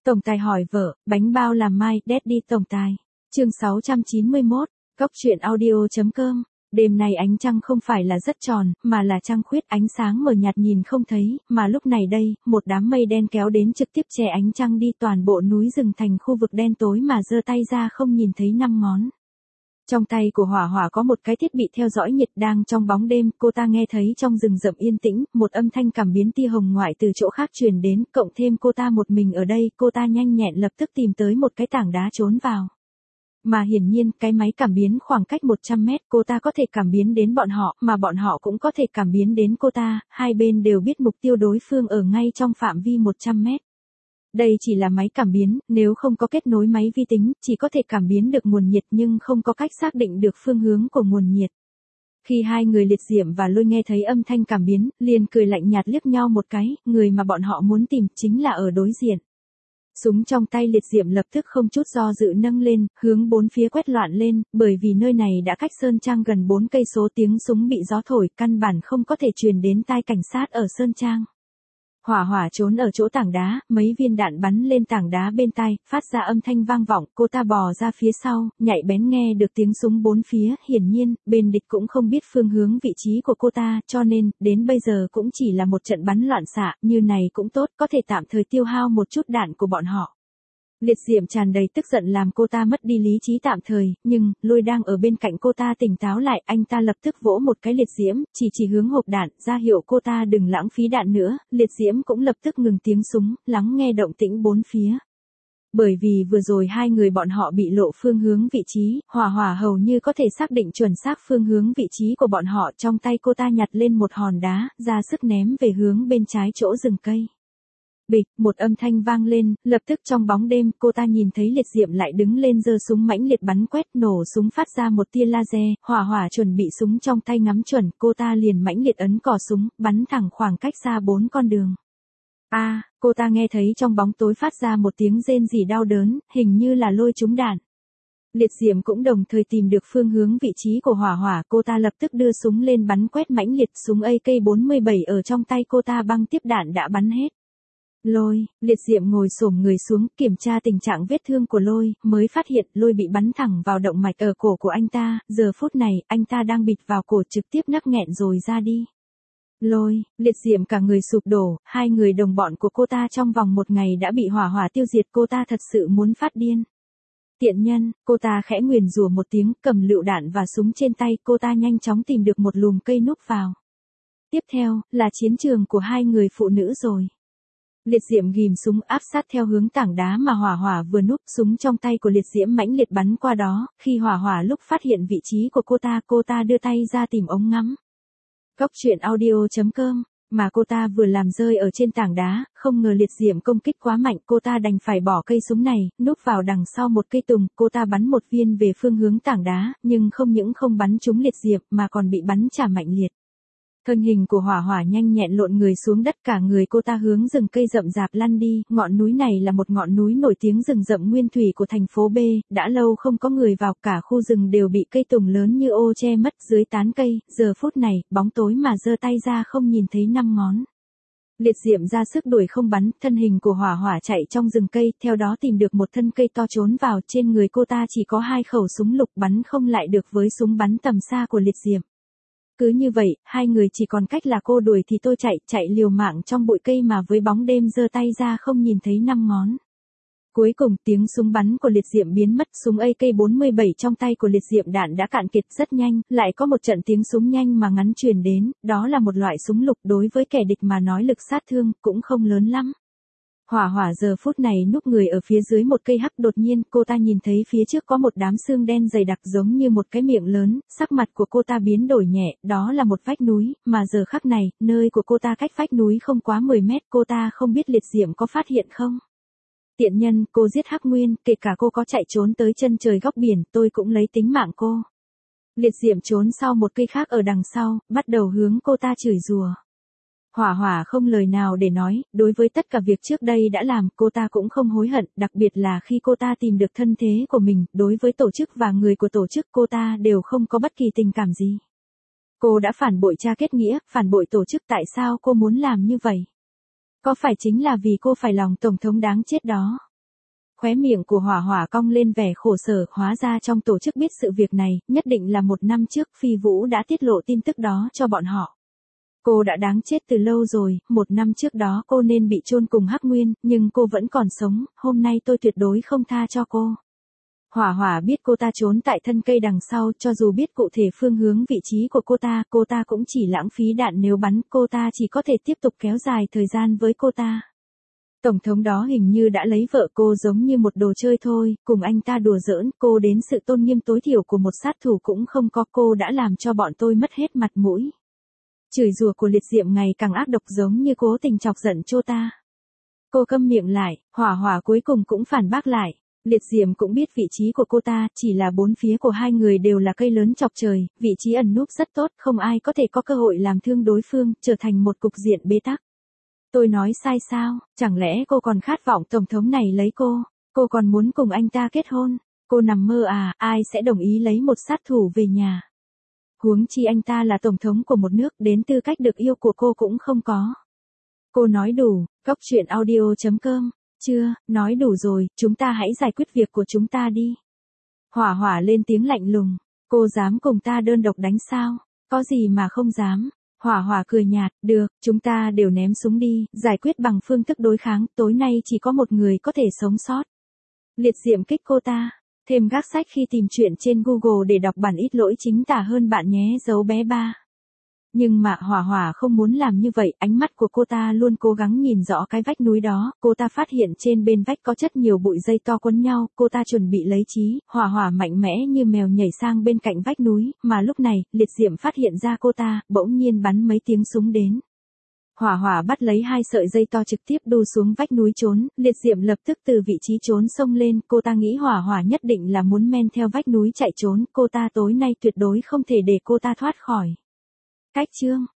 Tổng tài hỏi vợ, bánh bao làm mai, Daddy tổng tài. Chương 691, Cốc truyện audio.com. Đêm nay ánh trăng không phải là rất tròn, mà là trăng khuyết, ánh sáng mờ nhạt nhìn không thấy, mà lúc này đây, một đám mây đen kéo đến trực tiếp che ánh trăng đi, toàn bộ núi rừng thành khu vực đen tối mà giơ tay ra không nhìn thấy năm ngón. Trong tay của Hỏa Hỏa có một cái thiết bị theo dõi nhiệt, đang trong bóng đêm, cô ta nghe thấy trong rừng rậm yên tĩnh, một âm thanh cảm biến tia hồng ngoại từ chỗ khác truyền đến, cộng thêm cô ta một mình ở đây, cô ta nhanh nhẹn lập tức tìm tới một cái tảng đá trốn vào. Mà hiển nhiên, cái máy cảm biến khoảng cách 100 mét, cô ta có thể cảm biến đến bọn họ, mà bọn họ cũng có thể cảm biến đến cô ta, hai bên đều biết mục tiêu đối phương ở ngay trong phạm vi 100 mét. Đây chỉ là máy cảm biến, nếu không có kết nối máy vi tính, chỉ có thể cảm biến được nguồn nhiệt nhưng không có cách xác định được phương hướng của nguồn nhiệt. Khi hai người Liệt Diệm và Lôi nghe thấy âm thanh cảm biến, liền cười lạnh nhạt liếc nhau một cái, người mà bọn họ muốn tìm chính là ở đối diện. Súng trong tay Liệt Diệm lập tức không chút do dự nâng lên, hướng bốn phía quét loạn lên, bởi vì nơi này đã cách Sơn Trang gần 4 cây số, tiếng súng bị gió thổi, căn bản không có thể truyền đến tai cảnh sát ở Sơn Trang. Hỏa Hỏa trốn ở chỗ tảng đá, mấy viên đạn bắn lên tảng đá bên tai, phát ra âm thanh vang vọng, cô ta bò ra phía sau, nhạy bén nghe được tiếng súng bốn phía, hiển nhiên, bên địch cũng không biết phương hướng vị trí của cô ta, cho nên, đến bây giờ cũng chỉ là một trận bắn loạn xạ, như này cũng tốt, có thể tạm thời tiêu hao một chút đạn của bọn họ. Liệt Diệm tràn đầy tức giận làm cô ta mất đi lý trí tạm thời, nhưng, Lôi đang ở bên cạnh cô ta tỉnh táo lại, anh ta lập tức vỗ một cái Liệt Diễm, chỉ hướng hộp đạn, ra hiệu cô ta đừng lãng phí đạn nữa, Liệt Diễm cũng lập tức ngừng tiếng súng, lắng nghe động tĩnh bốn phía. Bởi vì vừa rồi hai người bọn họ bị lộ phương hướng vị trí, Hỏa Hỏa hầu như có thể xác định chuẩn xác phương hướng vị trí của bọn họ, trong tay cô ta nhặt lên một hòn đá, ra sức ném về hướng bên trái chỗ rừng cây. Bịch, một âm thanh vang lên, lập tức trong bóng đêm, cô ta nhìn thấy Liệt Diệm lại đứng lên giơ súng mãnh liệt bắn quét, nổ súng phát ra một tia laser, Hỏa Hỏa chuẩn bị súng trong tay ngắm chuẩn, cô ta liền mãnh liệt ấn cò súng, bắn thẳng khoảng cách xa 4 con đường. Cô ta nghe thấy trong bóng tối phát ra một tiếng rên rỉ đau đớn, hình như là Lôi trúng đạn. Liệt Diệm cũng đồng thời tìm được phương hướng vị trí của Hỏa Hỏa, cô ta lập tức đưa súng lên bắn quét mãnh liệt, súng AK-47 ở trong tay cô ta băng tiếp đạn đã bắn hết. Lôi, Liệt Diệm ngồi xổm người xuống, kiểm tra tình trạng vết thương của Lôi, mới phát hiện Lôi bị bắn thẳng vào động mạch ở cổ của anh ta, giờ phút này, anh ta đang bịt vào cổ trực tiếp nắc nghẹn rồi ra đi. Lôi, Liệt Diệm cả người sụp đổ, hai người đồng bọn của cô ta trong vòng một ngày đã bị Hỏa Hỏa tiêu diệt, cô ta thật sự muốn phát điên. Tiện nhân, cô ta khẽ nguyền rủa một tiếng, cầm lựu đạn và súng trên tay, cô ta nhanh chóng tìm được một lùm cây núp vào. Tiếp theo, là chiến trường của hai người phụ nữ rồi. Liệt Diệm ghim súng áp sát theo hướng tảng đá mà Hỏa Hỏa vừa núp, súng trong tay của Liệt Diễm mãnh liệt bắn qua đó, khi Hỏa Hỏa lúc phát hiện vị trí của cô ta đưa tay ra tìm ống ngắm. Cốc truyện audio.com, mà cô ta vừa làm rơi ở trên tảng đá, không ngờ Liệt Diệm công kích quá mạnh, cô ta đành phải bỏ cây súng này, núp vào đằng sau một cây tùng, cô ta bắn một viên về phương hướng tảng đá, nhưng không những không bắn trúng Liệt Diệm mà còn bị bắn trả mạnh liệt. Thân hình của Hỏa Hỏa nhanh nhẹn lộn người xuống đất, cả người cô ta hướng rừng cây rậm rạp lăn đi, ngọn núi này là một ngọn núi nổi tiếng rừng rậm nguyên thủy của thành phố B, đã lâu không có người vào, cả khu rừng đều bị cây tùng lớn như ô che mất, dưới tán cây, giờ phút này, bóng tối mà giơ tay ra không nhìn thấy 5 ngón. Liệt Diệm ra sức đuổi không bắn, thân hình của Hỏa Hỏa chạy trong rừng cây, theo đó tìm được một thân cây to trốn vào, trên người cô ta chỉ có 2 khẩu súng lục, bắn không lại được với súng bắn tầm xa của Liệt Diệm. Cứ như vậy, hai người chỉ còn cách là cô đuổi thì tôi chạy liều mạng trong bụi cây mà với bóng đêm giơ tay ra không nhìn thấy 5 ngón. Cuối cùng tiếng súng bắn của Liệt Diệm biến mất, súng AK-47 trong tay của Liệt Diệm đạn đã cạn kiệt rất nhanh, lại có một trận tiếng súng nhanh mà ngắn truyền đến, đó là một loại súng lục đối với kẻ địch mà nói lực sát thương cũng không lớn lắm. Hỏa Hỏa giờ phút này núp người ở phía dưới một cây hắc, đột nhiên cô ta nhìn thấy phía trước có một đám xương đen dày đặc giống như một cái miệng lớn, sắc mặt của cô ta biến đổi nhẹ, đó là một vách núi, mà giờ khắc này, nơi của cô ta cách vách núi không quá 10 mét, cô ta không biết Liệt Diệm có phát hiện không. Tiện nhân, cô giết Hắc Nguyên, kể cả cô có chạy trốn tới chân trời góc biển, tôi cũng lấy tính mạng cô. Liệt Diệm trốn sau một cây khác ở đằng sau, bắt đầu hướng cô ta chửi rủa. Hỏa Hỏa không lời nào để nói, đối với tất cả việc trước đây đã làm, cô ta cũng không hối hận, đặc biệt là khi cô ta tìm được thân thế của mình, đối với tổ chức và người của tổ chức cô ta đều không có bất kỳ tình cảm gì. Cô đã phản bội cha kết nghĩa, phản bội tổ chức, tại sao cô muốn làm như vậy? Có phải chính là vì cô phải lòng tổng thống đáng chết đó? Khóe miệng của Hỏa Hỏa cong lên vẻ khổ sở, hóa ra trong tổ chức biết sự việc này, nhất định là 1 năm trước Phi Vũ đã tiết lộ tin tức đó cho bọn họ. Cô đã đáng chết từ lâu rồi, 1 năm trước đó cô nên bị chôn cùng Hắc Nguyên, nhưng cô vẫn còn sống, hôm nay tôi tuyệt đối không tha cho cô. Hỏa Hỏa biết cô ta trốn tại thân cây đằng sau, cho dù biết cụ thể phương hướng vị trí của cô ta cũng chỉ lãng phí đạn nếu bắn, cô ta chỉ có thể tiếp tục kéo dài thời gian với cô ta. Tổng thống đó hình như đã lấy vợ cô giống như một đồ chơi thôi, cùng anh ta đùa giỡn, cô đến sự tôn nghiêm tối thiểu của một sát thủ cũng không có, cô đã làm cho bọn tôi mất hết mặt mũi. Chửi rủa của Liệt Diệm ngày càng ác độc giống như cố tình chọc giận cô ta. Cô câm miệng lại, Hỏa Hỏa cuối cùng cũng phản bác lại. Liệt Diệm cũng biết vị trí của cô ta, chỉ là bốn phía của hai người đều là cây lớn chọc trời, vị trí ẩn núp rất tốt, không ai có thể có cơ hội làm thương đối phương, trở thành một cục diện bế tắc. Tôi nói sai sao, chẳng lẽ cô còn khát vọng tổng thống này lấy cô còn muốn cùng anh ta kết hôn, cô nằm mơ à, ai sẽ đồng ý lấy một sát thủ về nhà. Huống chi anh ta là tổng thống của một nước, đến tư cách được yêu của cô cũng không có. Cô nói đủ, goctruyện.audio.com, chưa, nói đủ rồi, chúng ta hãy giải quyết việc của chúng ta đi. Hỏa Hỏa lên tiếng lạnh lùng, cô dám cùng ta đơn độc đánh sao, có gì mà không dám. Hỏa Hỏa cười nhạt, được, chúng ta đều ném súng đi, giải quyết bằng phương thức đối kháng, tối nay chỉ có một người có thể sống sót. Liệt Diệm kích cô ta, thêm gác sách khi tìm chuyện trên Google để đọc bản ít lỗi chính tả hơn bạn nhé, dấu bé 3. Nhưng mà Hỏa Hỏa không muốn làm như vậy, ánh mắt của cô ta luôn cố gắng nhìn rõ cái vách núi đó, cô ta phát hiện trên bên vách có rất nhiều bụi dây to quấn nhau, cô ta chuẩn bị lấy trí, Hỏa Hỏa mạnh mẽ như mèo nhảy sang bên cạnh vách núi, mà lúc này, Liệt Diệm phát hiện ra cô ta, bỗng nhiên bắn mấy tiếng súng đến. Hỏa Hỏa bắt lấy 2 sợi dây to trực tiếp đu xuống vách núi trốn, Liệt Diệm lập tức từ vị trí trốn xông lên, cô ta nghĩ Hỏa Hỏa nhất định là muốn men theo vách núi chạy trốn, cô ta tối nay tuyệt đối không thể để cô ta thoát khỏi. Cách chương